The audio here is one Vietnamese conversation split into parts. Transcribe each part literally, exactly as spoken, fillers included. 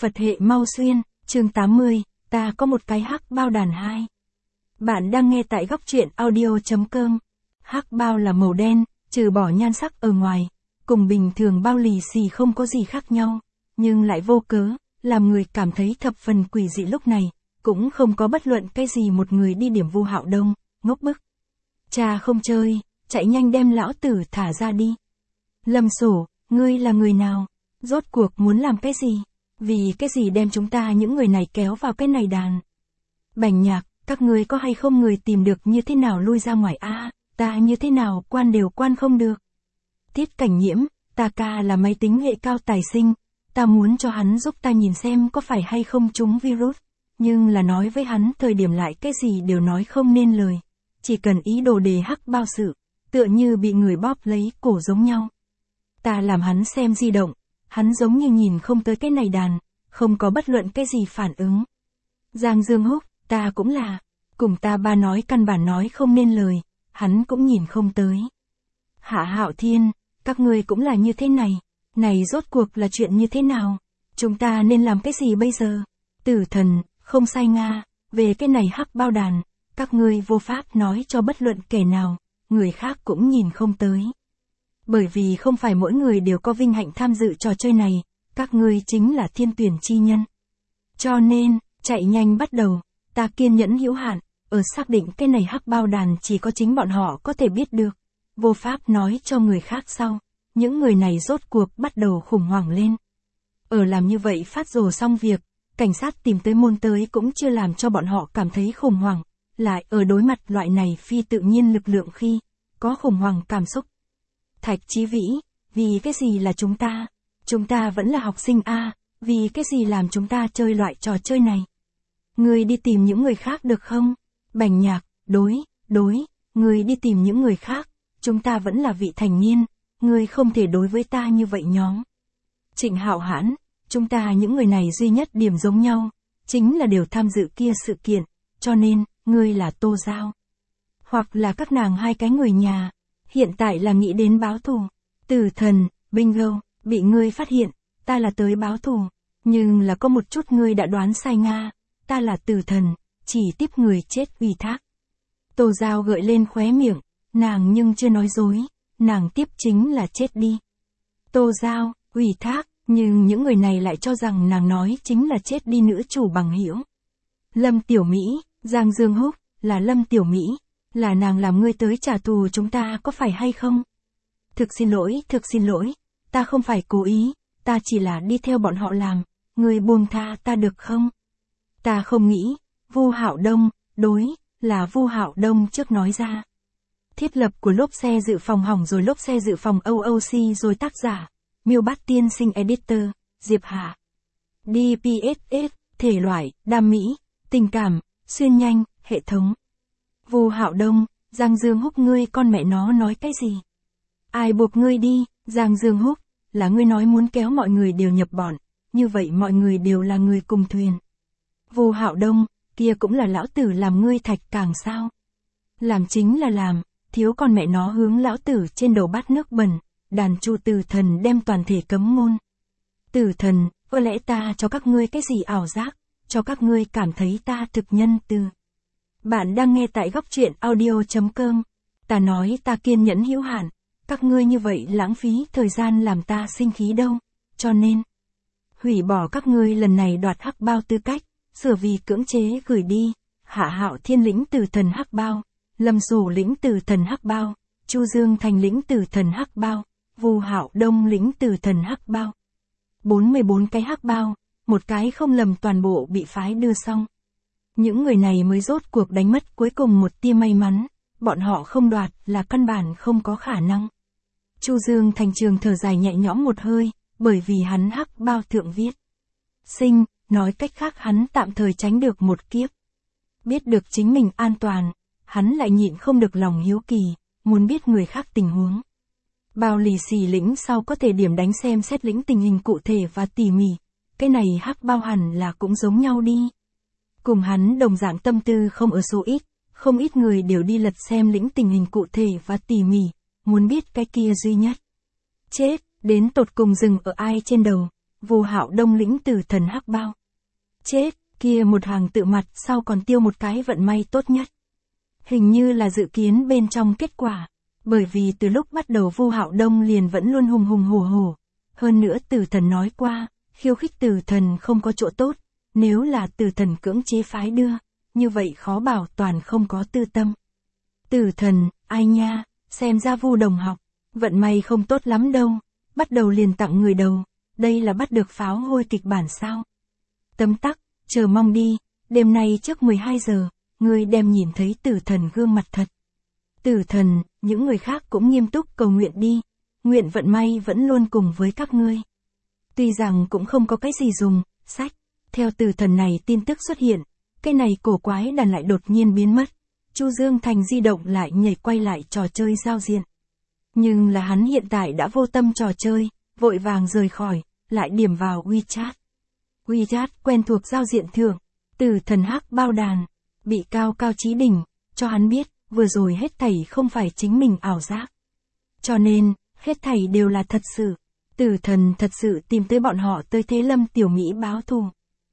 Phật hệ mau xuyên, chương tám mươi, ta có một cái hắc bao đàn hai. Bạn đang nghe tại góc truyện audio.com. Hắc bao là màu đen, trừ bỏ nhan sắc ở ngoài, cùng bình thường bao lì xì không có gì khác nhau, nhưng lại vô cớ, làm người cảm thấy thập phần quỷ dị lúc này, cũng không có bất luận cái gì một người đi điểm Vu Hạo Đông, ngốc bức. Cha không chơi, chạy nhanh đem lão tử thả ra đi. Lâm Sổ, ngươi là người nào? Rốt cuộc muốn làm cái gì? Vì cái gì đem chúng ta những người này kéo vào cái này đàn? Bành Nhạc, các ngươi có hay không người tìm được như thế nào lui ra ngoài a? À, ta như thế nào quan đều quan không được. Tiết Cảnh Nhiễm, ta ca là máy tính hệ cao tài sinh, ta muốn cho hắn giúp ta nhìn xem có phải hay không trúng virus, nhưng là nói với hắn thời điểm lại cái gì đều nói không nên lời, chỉ cần ý đồ đề hắc bao sự, tựa như bị người bóp lấy cổ giống nhau. Ta làm hắn xem di động, hắn giống như nhìn không tới cái này đàn, không có bất luận cái gì phản ứng. Giang Dương Húc, ta cũng là, cùng ta ba nói căn bản nói không nên lời, hắn cũng nhìn không tới. Hạ Hạo Thiên, các ngươi cũng là như thế này, này rốt cuộc là chuyện như thế nào? Chúng ta nên làm cái gì bây giờ? Tử Thần, không sai nga, về cái này hắc bao đàn, các ngươi vô pháp nói cho bất luận kẻ nào, người khác cũng nhìn không tới. Bởi vì không phải mỗi người đều có vinh hạnh tham dự trò chơi này, các ngươi chính là thiên tuyển chi nhân. Cho nên, chạy nhanh bắt đầu, ta kiên nhẫn hữu hạn, ở xác định cái này hắc bao đàn chỉ có chính bọn họ có thể biết được, vô pháp nói cho người khác sau, những người này rốt cuộc bắt đầu khủng hoảng lên. Ở làm như vậy phát rồ xong việc, cảnh sát tìm tới môn tới cũng chưa làm cho bọn họ cảm thấy khủng hoảng, lại ở đối mặt loại này phi tự nhiên lực lượng khi có khủng hoảng cảm xúc. Thạch Chí Vĩ, vì cái gì là chúng ta? Chúng ta vẫn là học sinh a, vì cái gì làm chúng ta chơi loại trò chơi này? Người đi tìm những người khác được không? Bành Nhạc, đối, đối, người đi tìm những người khác, chúng ta vẫn là vị thành niên, người không thể đối với ta như vậy nhóm. Trịnh Hạo Hãn, chúng ta những người này duy nhất điểm giống nhau, chính là đều tham dự kia sự kiện, cho nên, ngươi là Tô Giao. Hoặc là các nàng hai cái người nhà, hiện tại là nghĩ đến báo thù. Tử Thần, bingo, bị ngươi phát hiện, ta là tới báo thù, nhưng là có một chút ngươi đã đoán sai nga, ta là Tử Thần, chỉ tiếp người chết ủy thác. Tô Giao gợi lên khóe miệng, nàng nhưng chưa nói dối, nàng tiếp chính là chết đi. Tô Giao, ủy thác, nhưng những người này lại cho rằng nàng nói chính là chết đi nữ chủ bằng hữu. Lâm Tiểu Mỹ, Giang Dương Húc, là Lâm Tiểu Mỹ, là nàng làm ngươi tới trả thù chúng ta có phải hay không? Thực xin lỗi, thực xin lỗi, ta không phải cố ý, ta chỉ là đi theo bọn họ làm, ngươi buông tha ta được không? Ta không nghĩ, Vu Hạo Đông, đối, là Vu Hạo Đông trước nói ra. Thiết lập của lốp xe dự phòng hỏng rồi lốp xe dự phòng o o xê rồi tác giả, Miêu Bát Tiên Sinh Editor, Diệp Hạ. đê pê ét ét, thể loại, đam mỹ, tình cảm, xuyên nhanh, hệ thống. Vu Hạo Đông, Giang Dương Húc ngươi con mẹ nó nói cái gì? Ai buộc ngươi đi, Giang Dương Húc, là ngươi nói muốn kéo mọi người đều nhập bọn, như vậy mọi người đều là người cùng thuyền. Vu Hạo Đông, kia cũng là lão tử làm ngươi thạch càng sao? Làm chính là làm, thiếu con mẹ nó hướng lão tử trên đầu bát nước bẩn, đàn chu Tử Thần đem toàn thể cấm ngôn. Tử Thần, có lẽ ta cho các ngươi cái gì ảo giác, cho các ngươi cảm thấy ta thực nhân từ. Bạn đang nghe tại góc truyện audio.com. Ta nói ta kiên nhẫn hữu hạn, các ngươi như vậy lãng phí thời gian làm ta sinh khí đâu, cho nên hủy bỏ các ngươi lần này đoạt hắc bao tư cách, sửa vì cưỡng chế gửi đi. Hạ Hạo Thiên lĩnh Tử Thần hắc bao, Lâm Sổ lĩnh Tử Thần hắc bao, Chu Dương Thành lĩnh Tử Thần hắc bao, Vu Hạo Đông lĩnh Tử Thần hắc bao. bốn mươi bốn cái hắc bao, một cái không lầm toàn bộ bị phái đưa xong. Những người này mới rốt cuộc đánh mất cuối cùng một tia may mắn, bọn họ không đoạt là căn bản không có khả năng. Chu Dương Thành trường thở dài nhẹ nhõm một hơi, bởi vì hắn hắc bao thượng viết. Sinh, nói cách khác hắn tạm thời tránh được một kiếp. Biết được chính mình an toàn, hắn lại nhịn không được lòng hiếu kỳ, muốn biết người khác tình huống. Bao lì xì lĩnh sau có thể điểm đánh xem xét lĩnh tình hình cụ thể và tỉ mỉ, cái này hắc bao hẳn là cũng giống nhau đi. Cùng hắn đồng dạng tâm tư không ở số ít, không ít người đều đi lật xem lĩnh tình hình cụ thể và tỉ mỉ, muốn biết cái kia duy nhất. Chết, đến tột cùng dừng ở ai trên đầu, Vu Hạo Đông lĩnh tử thần hắc bao. Chết, kia một hàng tự mặt sau còn tiêu một cái vận may tốt nhất. Hình như là dự kiến bên trong kết quả, bởi vì từ lúc bắt đầu Vu Hạo Đông liền vẫn luôn hùng hùng hổ hổ. Hơn nữa tử thần nói qua, khiêu khích tử thần không có chỗ tốt, nếu là tử thần cưỡng chế phái đưa, như vậy khó bảo toàn không có tư tâm. Tử thần, ai nha, xem ra Vu đồng học, vận may không tốt lắm đâu, bắt đầu liền tặng người đầu, đây là bắt được pháo hôi kịch bản sao. Tấm tắc, chờ mong đi, đêm nay trước mười hai giờ, ngươi đem nhìn thấy tử thần gương mặt thật. Tử thần, những người khác cũng nghiêm túc cầu nguyện đi, nguyện vận may vẫn luôn cùng với các ngươi. Tuy rằng cũng không có cái gì dùng, sách, theo tử thần này tin tức xuất hiện, cái này cổ quái đàn lại đột nhiên biến mất. Chu Dương Thành di động lại nhảy quay lại trò chơi giao diện. Nhưng là hắn hiện tại đã vô tâm trò chơi, vội vàng rời khỏi, lại điểm vào WeChat. WeChat quen thuộc giao diện thưởng, tử thần hắc bao đàn, bị cao cao chí đỉnh, cho hắn biết, vừa rồi hết thảy không phải chính mình ảo giác. Cho nên, hết thảy đều là thật sự, tử thần thật sự tìm tới bọn họ tới Thế Lâm Tiểu Mỹ báo thù.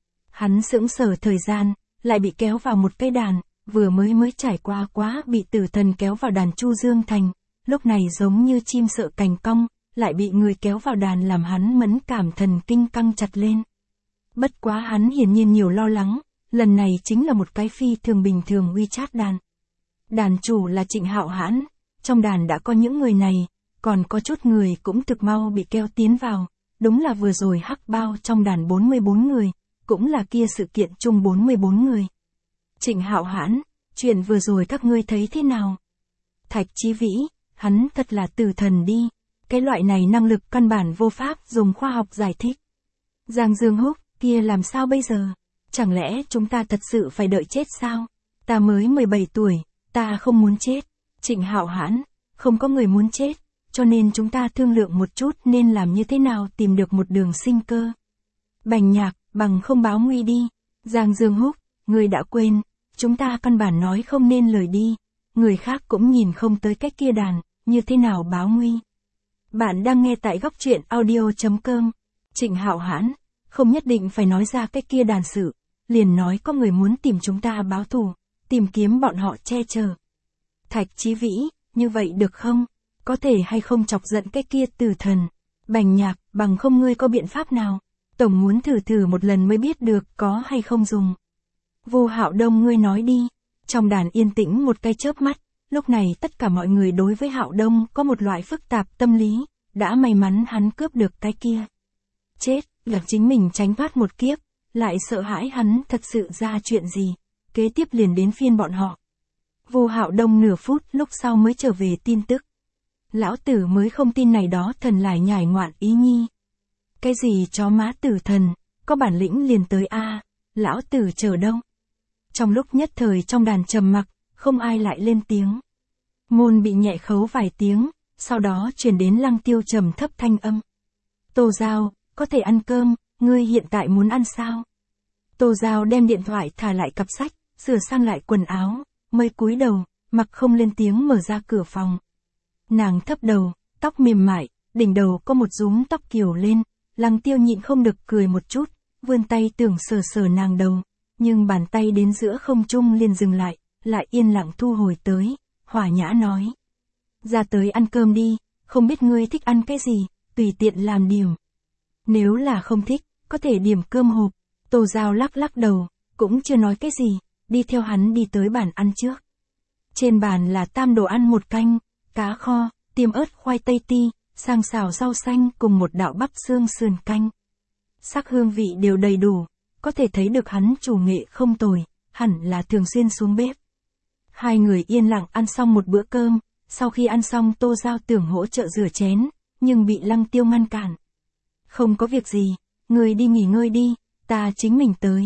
Hắn sững sờ thời gian, lại bị kéo vào một cái đàn, vừa mới mới trải qua quá bị tử thần kéo vào đàn Chu Dương Thành, lúc này giống như chim sợ cành cong, lại bị người kéo vào đàn làm hắn mẫn cảm thần kinh căng chặt lên. Bất quá hắn hiển nhiên nhiều lo lắng, lần này chính là một cái phi thường bình thường WeChat đàn. Đàn chủ là Trịnh Hạo Hãn, trong đàn đã có những người này, còn có chút người cũng thực mau bị kéo tiến vào, đúng là vừa rồi hắc bao trong đàn bốn mươi bốn người, cũng là kia sự kiện chung bốn mươi bốn người. Trịnh Hạo Hãn, chuyện vừa rồi các ngươi thấy thế nào? Thạch Chí Vĩ, hắn thật là tử thần đi, cái loại này năng lực căn bản vô pháp dùng khoa học giải thích. Giang Dương Húc, kia làm sao bây giờ? Chẳng lẽ chúng ta thật sự phải đợi chết sao? Ta mới mười bảy tuổi, ta không muốn chết. Trịnh Hạo Hãn, không có người muốn chết, cho nên chúng ta thương lượng một chút nên làm như thế nào tìm được một đường sinh cơ. Bành Nhạc, bằng không báo nguy đi. Giang Dương Húc, người đã quên, chúng ta căn bản nói không nên lời đi, người khác cũng nhìn không tới cách kia đàn, như thế nào báo nguy. Bạn đang nghe tại góc truyện audio chấm com. Trịnh Hạo Hãn, không nhất định phải nói ra cách kia đàn sự, liền nói có người muốn tìm chúng ta báo thù, tìm kiếm bọn họ che chở. Thạch Chí Vĩ, như vậy được không? Có thể hay không chọc giận cái kia tử thần? Bành Nhạc, bằng không ngươi có biện pháp nào? Tổng muốn thử thử một lần mới biết được có hay không dùng. Vu Hạo Đông ngươi nói đi. Trong đàn yên tĩnh một cái chớp mắt, lúc này tất cả mọi người đối với Hạo Đông có một loại phức tạp tâm lý, đã may mắn hắn cướp được cái kia. Chết, là chính mình tránh thoát một kiếp, lại sợ hãi hắn thật sự ra chuyện gì, kế tiếp liền đến phiên bọn họ. Vu Hạo Đông nửa phút lúc sau mới trở về tin tức. Lão tử mới không tin này đó thần lại nhảy ngoạn ý nhi. Cái gì chó má tử thần, có bản lĩnh liền tới a, lão tử chờ đâu. Trong lúc nhất thời trong đàn trầm mặc, không ai lại lên tiếng. Môn bị nhẹ khấu vài tiếng, sau đó truyền đến Lăng Tiêu trầm thấp thanh âm. Tô Giao, có thể ăn cơm, ngươi hiện tại muốn ăn sao? Tô Giao đem điện thoại thả lại cặp sách, sửa sang lại quần áo, mới cúi đầu, mặc không lên tiếng mở ra cửa phòng. Nàng thấp đầu, tóc mềm mại, đỉnh đầu có một rúm tóc kiều lên, Lăng Tiêu nhịn không được cười một chút, vươn tay tưởng sờ sờ nàng đầu, nhưng bàn tay đến giữa không trung liền dừng lại, lại yên lặng thu hồi tới, hòa nhã nói. Ra tới ăn cơm đi, không biết ngươi thích ăn cái gì, tùy tiện làm điểm. Nếu là không thích, có thể điểm cơm hộp. Tô Giao lắc lắc đầu, cũng chưa nói cái gì, đi theo hắn đi tới bàn ăn trước. Trên bàn là tam đồ ăn một canh, cá kho, tiêm ớt khoai tây ti, sang xào rau xanh cùng một đạo bắp xương sườn canh. Sắc hương vị đều đầy đủ, có thể thấy được hắn chủ nghệ không tồi, hẳn là thường xuyên xuống bếp. Hai người yên lặng ăn xong một bữa cơm, sau khi ăn xong Tô Giao tưởng hỗ trợ rửa chén, nhưng bị Lăng Tiêu ngăn cản. Không có việc gì, người đi nghỉ ngơi đi, ta chính mình tới.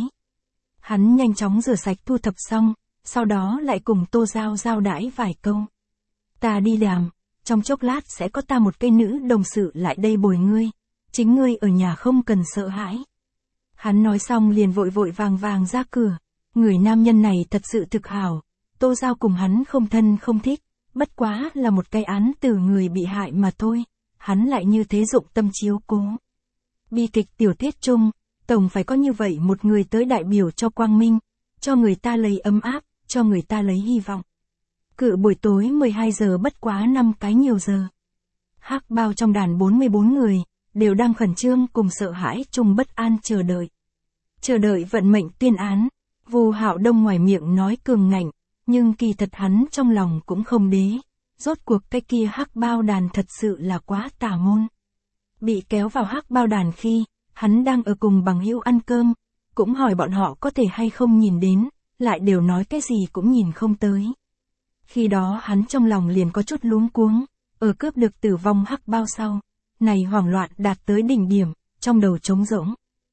Hắn nhanh chóng rửa sạch thu thập xong, sau đó lại cùng Tô Giao giao đãi vài câu. Ta đi làm, trong chốc lát sẽ có ta một cây nữ đồng sự lại đây bồi ngươi, chính ngươi ở nhà không cần sợ hãi. Hắn nói xong liền vội vội vàng vàng ra cửa, người nam nhân này thật sự thực hảo, Tô Giao cùng hắn không thân không thích, bất quá là một cái án từ người bị hại mà thôi, hắn lại như thế dụng tâm chiếu cố. Bi kịch tiểu thuyết chung, tổng phải có như vậy một người tới đại biểu cho quang minh, cho người ta lấy ấm áp, cho người ta lấy hy vọng. Cự buổi tối mười hai giờ bất quá năm cái nhiều giờ. Hắc bao trong đàn bốn mươi bốn người, đều đang khẩn trương cùng sợ hãi chung bất an chờ đợi. Chờ đợi vận mệnh tuyên án. Vu Hạo Đông ngoài miệng nói cường ngạnh, nhưng kỳ thật hắn trong lòng cũng không đế. Rốt cuộc cái kia hắc bao đàn thật sự là quá tà môn. Bị kéo vào hắc bao đàn khi, hắn đang ở cùng bằng hữu ăn cơm, cũng hỏi bọn họ có thể hay không nhìn đến, lại đều nói cái gì cũng nhìn không tới. Khi đó hắn trong lòng liền có chút luống cuống, ở cướp được tử vong hắc bao sau, này hoảng loạn đạt tới đỉnh điểm, trong đầu trống rỗng.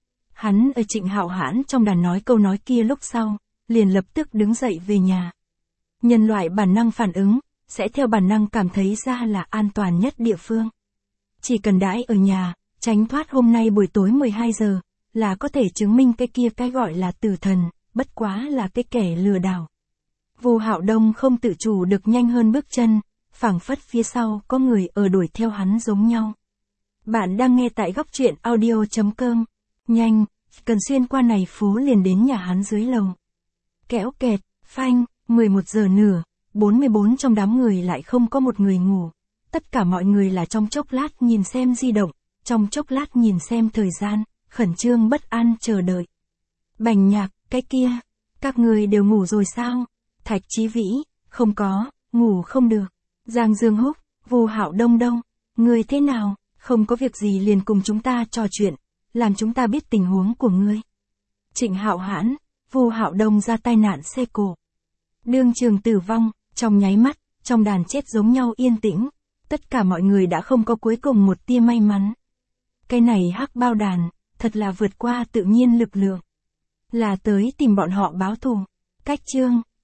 Hắn ở Trịnh Hạo Hãn trong đàn nói câu nói kia lúc sau, liền lập tức đứng dậy về nhà. Nhân loại bản năng phản ứng, sẽ theo bản năng cảm thấy ra là an toàn nhất địa phương. Chỉ cần đãi ở nhà, tránh thoát hôm nay buổi tối mười hai giờ, là có thể chứng minh cái kia cái gọi là tử thần, bất quá là cái kẻ lừa đảo. Vu Hạo Đông không tự chủ được nhanh hơn bước chân, phảng phất phía sau có người ở đuổi theo hắn giống nhau. Bạn đang nghe tại góc truyện audio chấm com. Nhanh, cần xuyên qua này phố liền đến nhà hắn dưới lầu. Kéo kẹt, phanh, mười một giờ nửa, bốn mươi bốn trong đám người lại không có một người ngủ. Tất cả mọi người là trong chốc lát nhìn xem di động, trong chốc lát nhìn xem thời gian, khẩn trương bất an chờ đợi. Bành Nhạc, cái kia, các người đều ngủ rồi sao? Thạch Chí Vĩ, không có, ngủ không được. Giang Dương Húc, Vu Hạo Đông đâu? Người thế nào? Không có việc gì liền cùng chúng ta trò chuyện, làm chúng ta biết tình huống của ngươi. Trịnh Hạo Hãn, Vu Hạo Đông ra tai nạn xe cộ. Đương trường tử vong, trong nháy mắt, trong đàn chết giống nhau yên tĩnh, tất cả mọi người đã không có cuối cùng một tia may mắn. Cái này hắc bao đàn, thật là vượt qua tự nhiên lực lượng. Là tới tìm bọn họ báo thù. Cách chương